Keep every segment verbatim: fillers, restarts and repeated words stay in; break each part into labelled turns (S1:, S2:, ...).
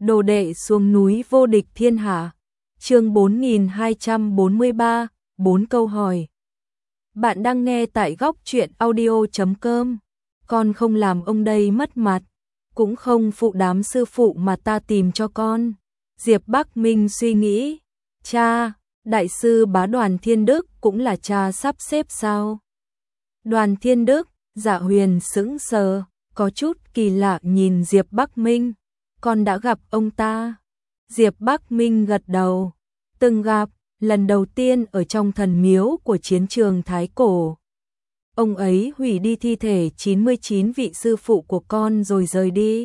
S1: Đồ đệ xuống núi vô địch thiên hạ. Chương bốn nghìn hai trăm bốn mươi ba, bốn câu hỏi. Bạn đang nghe tại góc truyện audio chấm com. Con không làm ông đây mất mặt, cũng không phụ đám sư phụ mà ta tìm cho con. Diệp Bắc Minh suy nghĩ, cha, đại sư bá Đoàn Thiên Đức cũng là cha sắp xếp sao? Đoàn Thiên Đức, Dạ Huyền sững sờ, có chút kỳ lạ nhìn Diệp Bắc Minh. Con đã gặp ông ta? Diệp Bắc Minh gật đầu. Từng gặp, lần đầu tiên ở trong thần miếu của chiến trường Thái Cổ. Ông ấy hủy đi thi thể chín mươi chín vị sư phụ của con rồi rời đi.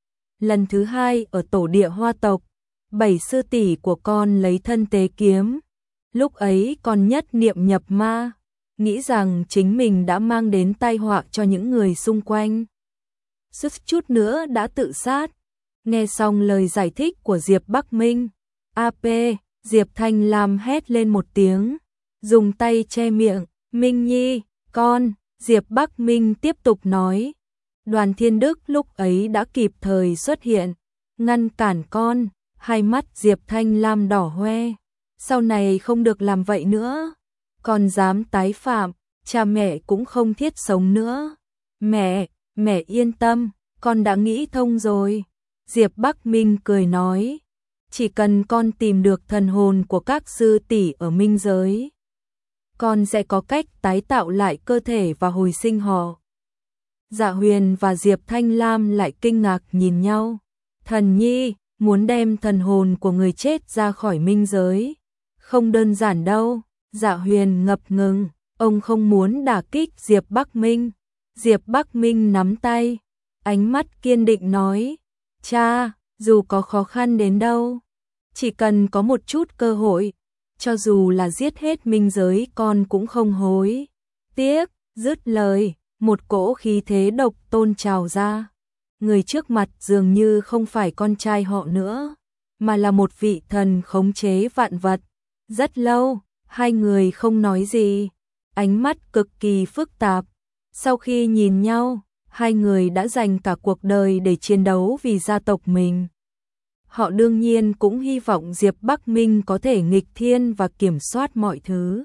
S1: Lần thứ hai ở tổ địa Hoa tộc, bảy sư tỷ của con lấy thân tế kiếm. Lúc ấy con nhất niệm nhập ma, nghĩ rằng chính mình đã mang đến tai họa cho những người xung quanh. Suýt chút nữa đã tự sát. Nghe xong lời giải thích của Diệp Bắc Minh, a pê, Diệp Thanh Lam hét lên một tiếng, dùng tay che miệng. Minh Nhi, con, Diệp Bắc Minh tiếp tục nói. Đoàn Thiên Đức lúc ấy đã kịp thời xuất hiện, ngăn cản con. Hai mắt Diệp Thanh Lam đỏ hoe. Sau này không được làm vậy nữa. Con dám tái phạm, cha mẹ cũng không thiết sống nữa. Mẹ, mẹ yên tâm, con đã nghĩ thông rồi. Diệp Bắc Minh cười nói, chỉ cần con tìm được thần hồn của các sư tỷ ở minh giới, con sẽ có cách tái tạo lại cơ thể và hồi sinh họ. Dạ Huyền và Diệp Thanh Lam lại kinh ngạc nhìn nhau. Thần nhi, muốn đem thần hồn của người chết ra khỏi minh giới, không đơn giản đâu. Dạ Huyền ngập ngừng, ông không muốn đả kích Diệp Bắc Minh. Diệp Bắc Minh nắm tay, ánh mắt kiên định nói, cha, dù có khó khăn đến đâu, chỉ cần có một chút cơ hội, cho dù là giết hết minh giới con cũng không hối tiếc. Dứt lời, một cỗ khí thế độc tôn trào ra. Người trước mặt dường như không phải con trai họ nữa, mà là một vị thần khống chế vạn vật. Rất lâu, hai người không nói gì, ánh mắt cực kỳ phức tạp. Sau khi nhìn nhau, hai người đã dành cả cuộc đời để chiến đấu vì gia tộc mình. Họ đương nhiên cũng hy vọng Diệp Bắc Minh có thể nghịch thiên và kiểm soát mọi thứ.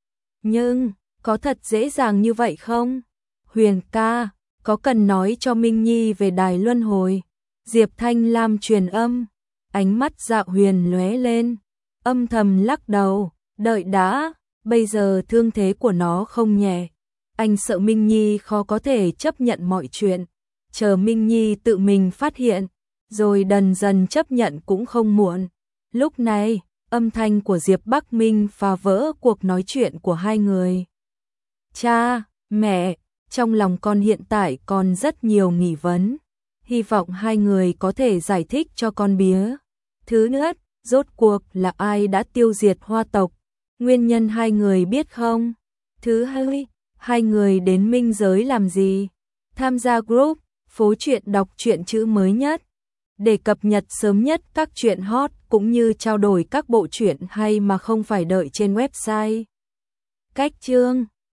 S1: Nhưng, có thật dễ dàng như vậy không? Huyền ca, có cần nói cho Minh Nhi về đài luân hồi? Diệp Thanh Lam truyền âm, ánh mắt Dạ Huyền lóe lên, âm thầm lắc đầu, đợi đã, bây giờ thương thế của nó không nhẹ. Anh sợ Minh Nhi khó có thể chấp nhận mọi chuyện, chờ Minh Nhi tự mình phát hiện, rồi dần dần chấp nhận cũng không muộn. Lúc này, âm thanh của Diệp Bắc Minh phá vỡ cuộc nói chuyện của hai người. Cha, mẹ, trong lòng con hiện tại còn rất nhiều nghi vấn, hy vọng hai người có thể giải thích cho con biết. Thứ nhất, rốt cuộc là ai đã tiêu diệt Hoa tộc? Nguyên nhân hai người biết không? Thứ hai, hai người đến minh giới làm gì? Tham gia group Phố Truyện đọc truyện chữ mới nhất, để cập nhật sớm nhất các truyện hot cũng như trao đổi các bộ truyện hay mà không phải đợi trên website. Cách chương